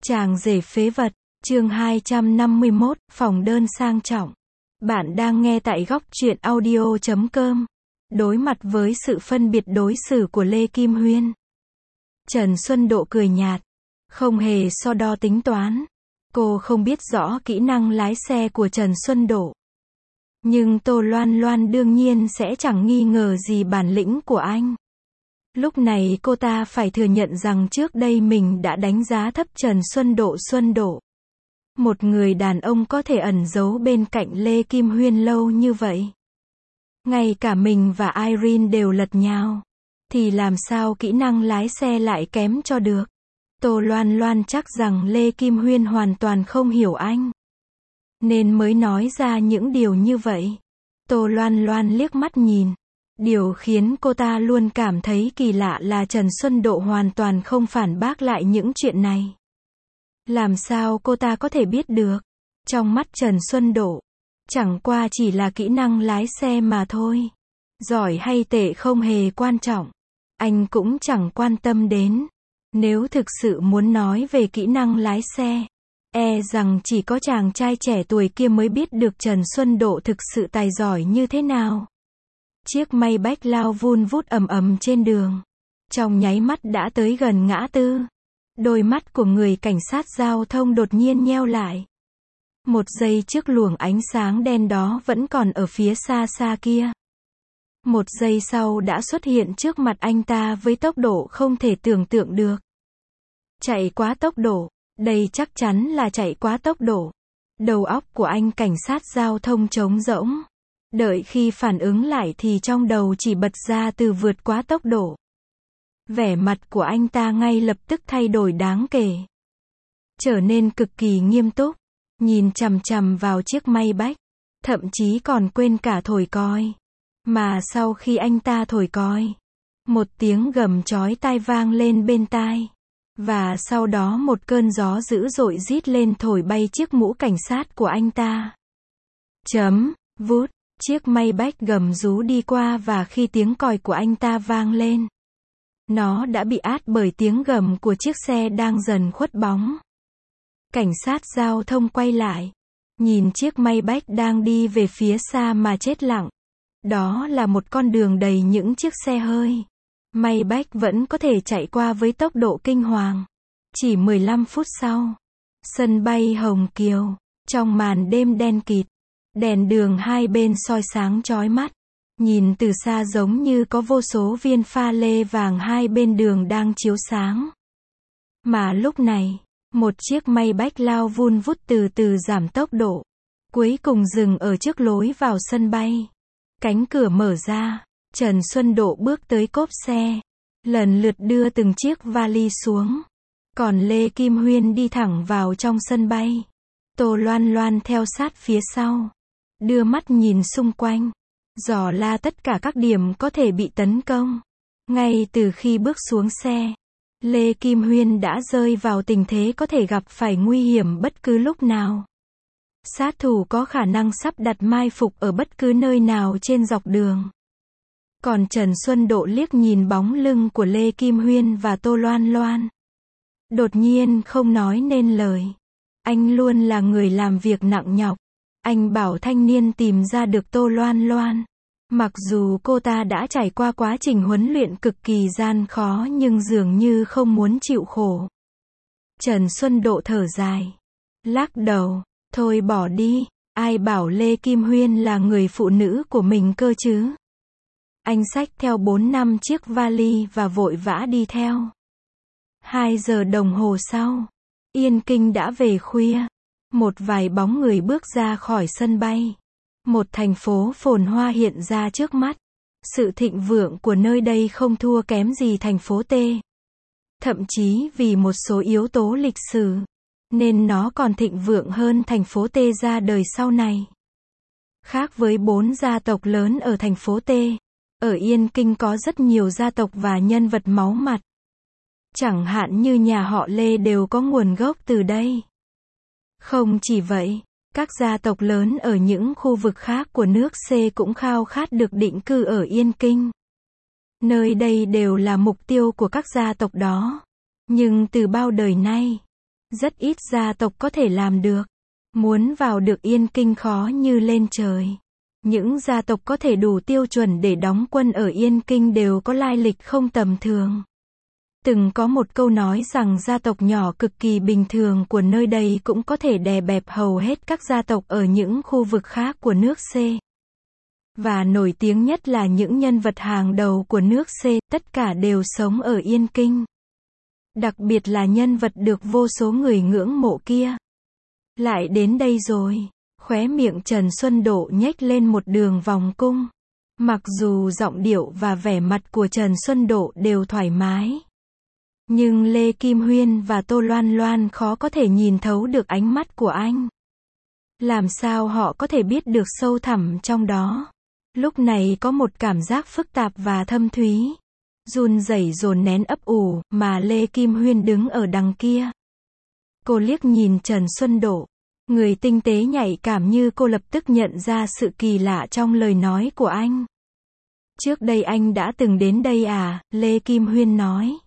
Chàng rể phế vật, chương 251, phòng đơn sang trọng. Bạn đang nghe tại góc truyện audio.com. Đối mặt với sự phân biệt đối xử của Lê Kim Huyên, Trần Xuân Độ cười nhạt, không hề so đo tính toán. Cô không biết rõ kỹ năng lái xe của Trần Xuân Độ, nhưng Tô Loan Loan đương nhiên sẽ chẳng nghi ngờ gì bản lĩnh của anh. Lúc này cô ta phải thừa nhận rằng trước đây mình đã đánh giá thấp Trần Xuân Độ. Một người đàn ông có thể ẩn giấu bên cạnh Lê Kim Huyên lâu như vậy. Ngay cả mình và Irene đều lật nhào. Thì làm sao kỹ năng lái xe lại kém cho được. Tô Loan Loan chắc rằng Lê Kim Huyên hoàn toàn không hiểu anh, nên mới nói ra những điều như vậy. Tô Loan Loan liếc mắt nhìn. Điều khiến cô ta luôn cảm thấy kỳ lạ là Trần Xuân Độ hoàn toàn không phản bác lại những chuyện này. Làm sao cô ta có thể biết được? Trong mắt Trần Xuân Độ, chẳng qua chỉ là kỹ năng lái xe mà thôi. Giỏi hay tệ không hề quan trọng. Anh cũng chẳng quan tâm đến. Nếu thực sự muốn nói về kỹ năng lái xe, rằng chỉ có chàng trai trẻ tuổi kia mới biết được Trần Xuân Độ thực sự tài giỏi như thế nào. Chiếc Maybach lao vun vút ầm ầm trên đường. Trong nháy mắt đã tới gần ngã tư. Đôi mắt của người cảnh sát giao thông đột nhiên nheo lại. Một giây trước luồng ánh sáng đen đó vẫn còn ở phía xa xa kia. Một giây sau đã xuất hiện trước mặt anh ta với tốc độ không thể tưởng tượng được. Chạy quá tốc độ. Đây chắc chắn là chạy quá tốc độ. Đầu óc của anh cảnh sát giao thông trống rỗng. Đợi khi phản ứng lại thì trong đầu chỉ bật ra từ vượt quá tốc độ. Vẻ mặt của anh ta ngay lập tức thay đổi đáng kể. Trở nên cực kỳ nghiêm túc. Nhìn chằm chằm vào chiếc Maybach. Thậm chí còn quên cả thổi còi. Mà sau khi anh ta thổi còi, một tiếng gầm chói tai vang lên bên tai. Và sau đó một cơn gió dữ dội rít lên thổi bay chiếc mũ cảnh sát của anh ta. Vút. Chiếc Maybach gầm rú đi qua và khi tiếng còi của anh ta vang lên, nó đã bị át bởi tiếng gầm của chiếc xe đang dần khuất bóng. Cảnh sát giao thông quay lại, nhìn chiếc Maybach đang đi về phía xa mà chết lặng. Đó là một con đường đầy những chiếc xe hơi. Maybach vẫn có thể chạy qua với tốc độ kinh hoàng. Chỉ 15 phút sau, sân bay Hồng Kiều, trong màn đêm đen kịt, đèn đường hai bên soi sáng chói mắt. Nhìn từ xa giống như có vô số viên pha lê vàng hai bên đường đang chiếu sáng. Mà lúc này, một chiếc Maybach lao vun vút từ từ giảm tốc độ. Cuối cùng dừng ở trước lối vào sân bay. Cánh cửa mở ra, Trần Xuân Độ bước tới cốp xe. Lần lượt đưa từng chiếc vali xuống. Còn Lê Kim Huyên đi thẳng vào trong sân bay. Tô Loan Loan theo sát phía sau. Đưa mắt nhìn xung quanh. Dò la tất cả các điểm có thể bị tấn công. Ngay từ khi bước xuống xe, Lê Kim Huyên đã rơi vào tình thế có thể gặp phải nguy hiểm bất cứ lúc nào. Sát thủ có khả năng sắp đặt mai phục ở bất cứ nơi nào trên dọc đường. Còn Trần Xuân Độ liếc nhìn bóng lưng của Lê Kim Huyên và Tô Loan Loan. Đột nhiên không nói nên lời. Anh luôn là người làm việc nặng nhọc. Anh bảo thanh niên tìm ra được Tô Loan Loan. Mặc dù cô ta đã trải qua quá trình huấn luyện cực kỳ gian khó nhưng dường như không muốn chịu khổ. Trần Xuân Độ thở dài. Lắc đầu. Thôi bỏ đi. Ai bảo Lê Kim Huyên là người phụ nữ của mình cơ chứ. Anh xách theo 4-5 chiếc vali và vội vã đi theo. 2 giờ đồng hồ sau, Yên Kinh đã về khuya. Một vài bóng người bước ra khỏi sân bay. Một thành phố phồn hoa hiện ra trước mắt. Sự thịnh vượng của nơi đây không thua kém gì thành phố T. Thậm chí vì một số yếu tố lịch sử, nên nó còn thịnh vượng hơn thành phố T ra đời sau này. Khác với 4 gia tộc lớn ở thành phố T, ở Yên Kinh có rất nhiều gia tộc và nhân vật máu mặt. Chẳng hạn như nhà họ Lê đều có nguồn gốc từ đây. Không chỉ vậy, các gia tộc lớn ở những khu vực khác của nước C cũng khao khát được định cư ở Yên Kinh. Nơi đây đều là mục tiêu của các gia tộc đó. Nhưng từ bao đời nay, Rất ít gia tộc có thể làm được. Muốn vào được Yên Kinh khó như lên trời. Những gia tộc có thể đủ tiêu chuẩn để đóng quân ở Yên Kinh đều có lai lịch không tầm thường. Từng có một câu nói rằng gia tộc nhỏ cực kỳ bình thường của nơi đây cũng có thể đè bẹp hầu hết các gia tộc ở những khu vực khác của nước C. Và nổi tiếng nhất là những nhân vật hàng đầu của nước C, tất cả đều sống ở Yên Kinh. Đặc biệt là nhân vật được vô số người ngưỡng mộ kia. Lại đến đây rồi. Khóe miệng Trần Xuân Độ nhếch lên một đường vòng cung. Mặc dù giọng điệu và vẻ mặt của Trần Xuân Độ đều thoải mái. Nhưng Lê Kim Huyên và Tô Loan Loan khó có thể nhìn thấu được ánh mắt của anh. Làm sao họ có thể biết được sâu thẳm trong đó. Lúc này có một cảm giác phức tạp và thâm thúy. Run rẩy dồn nén ấp ủ, mà Lê Kim Huyên đứng ở đằng kia. Cô liếc nhìn Trần Xuân Độ. Người tinh tế nhạy cảm như cô lập tức nhận ra sự kỳ lạ trong lời nói của anh. Trước đây anh đã từng đến đây à, Lê Kim Huyên nói.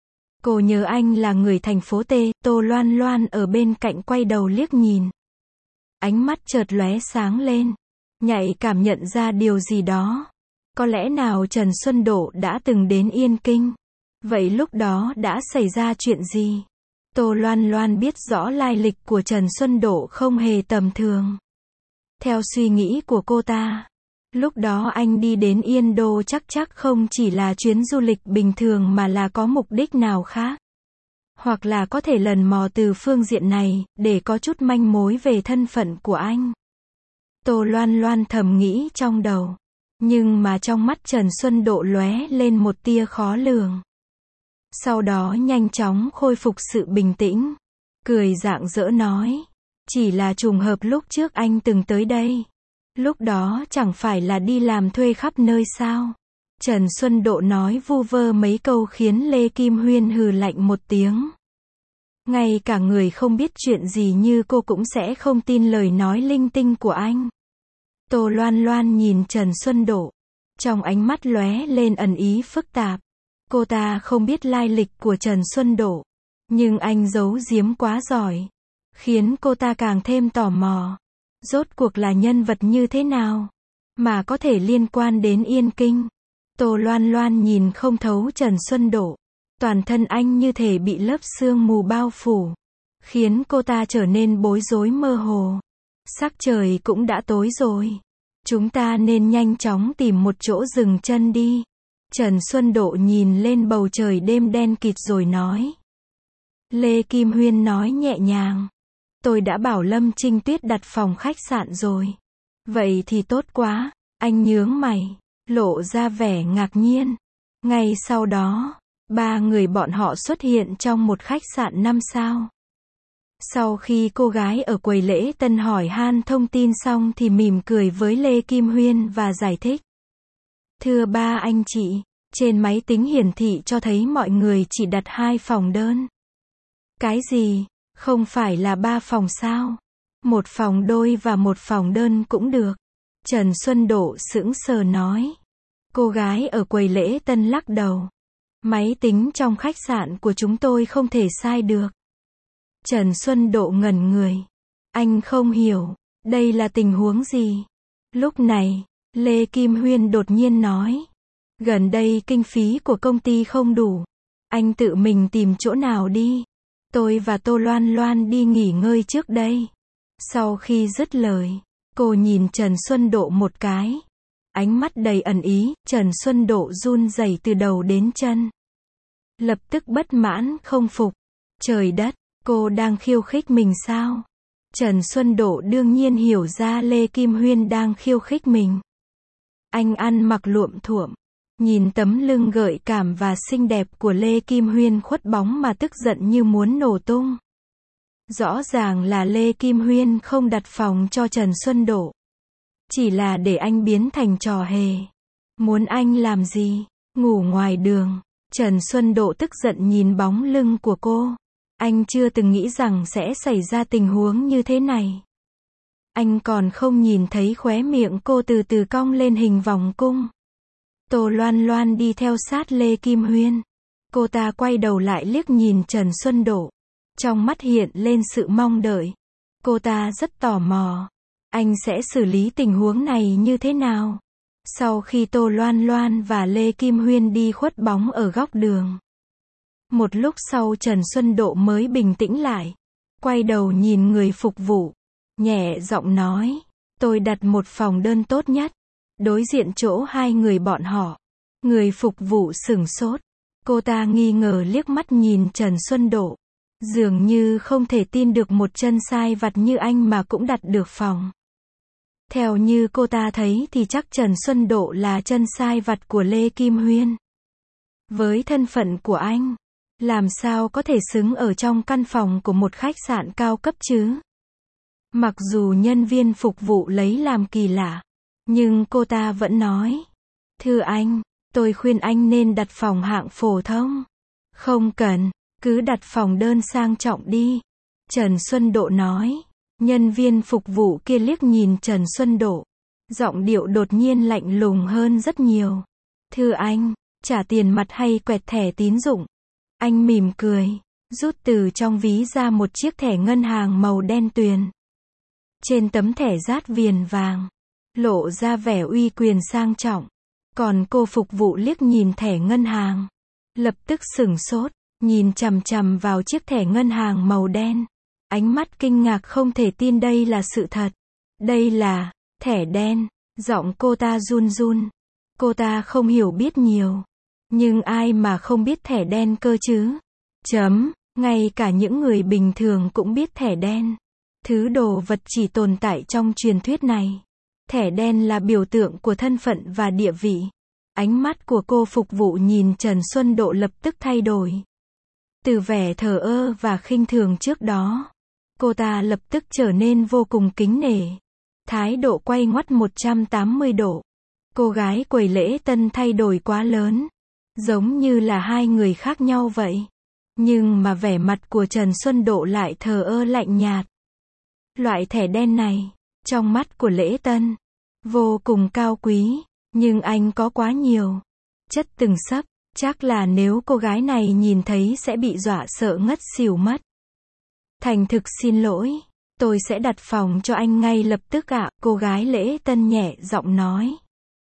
Cô nhớ anh là người thành phố T, Tô Loan Loan ở bên cạnh quay đầu liếc nhìn. Ánh mắt chợt lóe sáng lên. Nhạy cảm nhận ra điều gì đó. Có lẽ nào Trần Xuân Độ đã từng đến Yên Kinh? Vậy lúc đó đã xảy ra chuyện gì? Tô Loan Loan biết rõ lai lịch của Trần Xuân Độ không hề tầm thường. Theo suy nghĩ của cô ta, lúc đó anh đi đến Yên Đô chắc không chỉ là chuyến du lịch bình thường mà là có mục đích nào khác. Hoặc là có thể lần mò từ phương diện này, để có chút manh mối về thân phận của anh. Tô Loan Loan thầm nghĩ trong đầu. Nhưng mà trong mắt Trần Xuân Độ lóe lên một tia khó lường. Sau đó nhanh chóng khôi phục sự bình tĩnh. Cười rạng rỡ nói. Chỉ là trùng hợp lúc trước anh từng tới đây. Lúc đó chẳng phải là đi làm thuê khắp nơi sao. Trần Xuân Độ nói vu vơ mấy câu khiến Lê Kim Huyên hừ lạnh một tiếng. Ngay cả người không biết chuyện gì như cô cũng sẽ không tin lời nói linh tinh của anh. Tô Loan Loan nhìn Trần Xuân Độ. Trong ánh mắt lóe lên ẩn ý phức tạp. Cô ta không biết lai lịch của Trần Xuân Độ. Nhưng anh giấu giếm quá giỏi. Khiến cô ta càng thêm tò mò. Rốt cuộc là nhân vật như thế nào? Mà có thể liên quan đến Yên Kinh. Tô Loan Loan nhìn không thấu Trần Xuân Độ. Toàn thân anh như thể bị lớp sương mù bao phủ. Khiến cô ta trở nên bối rối mơ hồ. Sắc trời cũng đã tối rồi. Chúng ta nên nhanh chóng tìm một chỗ dừng chân đi. Trần Xuân Độ nhìn lên bầu trời đêm đen kịt rồi nói. Lê Kim Huyên nói nhẹ nhàng. Tôi đã bảo Lâm Trinh Tuyết đặt phòng khách sạn rồi. Vậy thì tốt quá. Anh nhướng mày. Lộ ra vẻ ngạc nhiên. Ngay sau đó, ba người bọn họ xuất hiện trong một khách sạn 5 sao. Sau khi cô gái ở quầy lễ tân hỏi han thông tin xong thì mỉm cười với Lê Kim Huyên và giải thích. Thưa ba anh chị, trên máy tính hiển thị cho thấy mọi người chỉ đặt 2 phòng đơn. Cái gì? Không phải là 3 phòng sao? Một phòng đôi và một phòng đơn cũng được. Trần Xuân Độ sững sờ nói. Cô gái ở quầy lễ tân lắc đầu. Máy tính trong khách sạn của chúng tôi không thể sai được. Trần Xuân Độ ngẩn người. Anh không hiểu, đây là tình huống gì? Lúc này, Lê Kim Huyên đột nhiên nói. Gần đây kinh phí của công ty không đủ. Anh tự mình tìm chỗ nào đi. Tôi và Tô Loan Loan đi nghỉ ngơi trước đây. Sau khi dứt lời, cô nhìn Trần Xuân Độ một cái. Ánh mắt đầy ẩn ý, Trần Xuân Độ run rẩy từ đầu đến chân. Lập tức bất mãn không phục. Trời đất, cô đang khiêu khích mình sao? Trần Xuân Độ đương nhiên hiểu ra Lê Kim Huyên đang khiêu khích mình. Anh ăn mặc luộm thuộm. Nhìn tấm lưng gợi cảm và xinh đẹp của Lê Kim Huyên khuất bóng mà tức giận như muốn nổ tung. Rõ ràng là Lê Kim Huyên không đặt phòng cho Trần Xuân Độ. Chỉ là để anh biến thành trò hề. Muốn anh làm gì? Ngủ ngoài đường. Trần Xuân Độ tức giận nhìn bóng lưng của cô. Anh chưa từng nghĩ rằng sẽ xảy ra tình huống như thế này. Anh còn không nhìn thấy khóe miệng cô từ từ cong lên hình vòng cung. Tô Loan Loan đi theo sát Lê Kim Huyên. Cô ta quay đầu lại liếc nhìn Trần Xuân Độ. Trong mắt hiện lên sự mong đợi. Cô ta rất tò mò. Anh sẽ xử lý tình huống này như thế nào? Sau khi Tô Loan Loan và Lê Kim Huyên đi khuất bóng ở góc đường. Một lúc sau Trần Xuân Độ mới bình tĩnh lại. Quay đầu nhìn người phục vụ. Nhẹ giọng nói. Tôi đặt một phòng đơn tốt nhất. Đối diện chỗ hai người bọn họ. Người phục vụ sửng sốt. Cô ta nghi ngờ liếc mắt nhìn Trần Xuân Độ. Dường như không thể tin được một chân sai vặt như anh mà cũng đặt được phòng. Theo như cô ta thấy thì chắc Trần Xuân Độ là chân sai vặt của Lê Kim Huyên. Với thân phận của anh, làm sao có thể xứng ở trong căn phòng của một khách sạn cao cấp chứ? Mặc dù nhân viên phục vụ lấy làm kỳ lạ, nhưng cô ta vẫn nói. Thưa anh, tôi khuyên anh nên đặt phòng hạng phổ thông. Không cần, cứ đặt phòng đơn sang trọng đi. Trần Xuân Độ nói. Nhân viên phục vụ kia liếc nhìn Trần Xuân Độ. Giọng điệu đột nhiên lạnh lùng hơn rất nhiều. Thưa anh, trả tiền mặt hay quẹt thẻ tín dụng? Anh mỉm cười, rút từ trong ví ra một chiếc thẻ ngân hàng màu đen tuyền. Trên tấm thẻ dát viền vàng, lộ ra vẻ uy quyền sang trọng. Còn cô phục vụ liếc nhìn thẻ ngân hàng, lập tức sửng sốt, nhìn chằm chằm vào chiếc thẻ ngân hàng màu đen. Ánh mắt kinh ngạc không thể tin đây là sự thật. Đây là thẻ đen. Giọng cô ta run run. Cô ta không hiểu biết nhiều. Nhưng ai mà không biết thẻ đen cơ chứ? Ngay cả những người bình thường cũng biết thẻ đen. Thứ đồ vật chỉ tồn tại trong truyền thuyết này. Thẻ đen là biểu tượng của thân phận và địa vị. Ánh mắt của cô phục vụ nhìn Trần Xuân Độ lập tức thay đổi. Từ vẻ thờ ơ và khinh thường trước đó, cô ta lập tức trở nên vô cùng kính nể. Thái độ quay ngoắt 180 độ. Cô gái quầy lễ tân thay đổi quá lớn. Giống như là hai người khác nhau vậy. Nhưng mà vẻ mặt của Trần Xuân Độ lại thờ ơ lạnh nhạt. Loại thẻ đen này, trong mắt của lễ tân, vô cùng cao quý. Nhưng anh có quá nhiều chất từng sấp. Chắc là nếu cô gái này nhìn thấy sẽ bị dọa sợ ngất xỉu mất. Thành thực xin lỗi, tôi sẽ đặt phòng cho anh ngay lập tức ạ, cô gái lễ tân nhẹ giọng nói.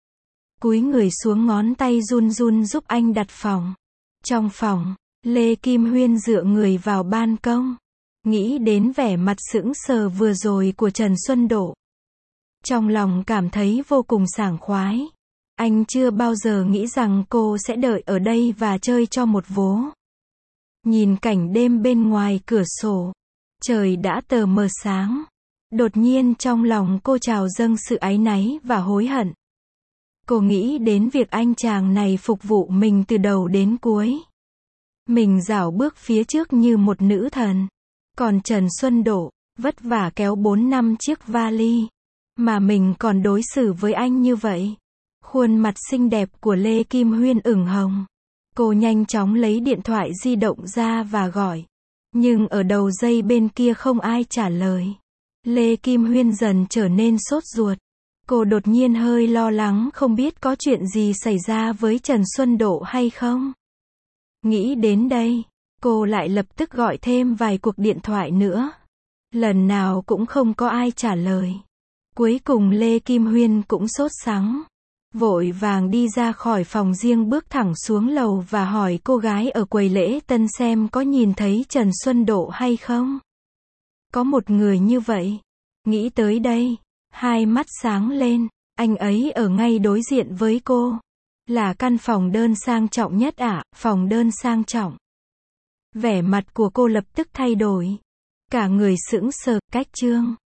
Cúi người xuống ngón tay run run giúp anh đặt phòng. Trong phòng, Lê Kim Huyên dựa người vào ban công. Nghĩ đến vẻ mặt sững sờ vừa rồi của Trần Xuân Độ. Trong lòng cảm thấy vô cùng sảng khoái. Anh chưa bao giờ nghĩ rằng cô sẽ đợi ở đây và chơi cho một vố. Nhìn cảnh đêm bên ngoài cửa sổ. Trời đã tờ mờ sáng. Đột nhiên trong lòng cô trào dâng sự áy náy và hối hận. Cô nghĩ đến việc anh chàng này phục vụ mình từ đầu đến cuối. Mình rảo bước phía trước như một nữ thần. Còn Trần Xuân Độ, vất vả kéo 4-5 chiếc vali. Mà mình còn đối xử với anh như vậy. Khuôn mặt xinh đẹp của Lê Kim Huyên ửng hồng. Cô nhanh chóng lấy điện thoại di động ra và gọi. Nhưng ở đầu dây bên kia không ai trả lời. Lê Kim Huyên dần trở nên sốt ruột. Cô đột nhiên hơi lo lắng không biết có chuyện gì xảy ra với Trần Xuân Độ hay không. Nghĩ đến đây, cô lại lập tức gọi thêm vài cuộc điện thoại nữa. Lần nào cũng không có ai trả lời. Cuối cùng Lê Kim Huyên cũng sốt sắng. Vội vàng đi ra khỏi phòng riêng bước thẳng xuống lầu và hỏi cô gái ở quầy lễ tân xem có nhìn thấy Trần Xuân Độ hay không. Có một người như vậy. Nghĩ tới đây, hai mắt sáng lên, anh ấy ở ngay đối diện với cô. Là căn phòng đơn sang trọng nhất ạ, phòng đơn sang trọng. Vẻ mặt của cô lập tức thay đổi. Cả người sững sờ, cách chương.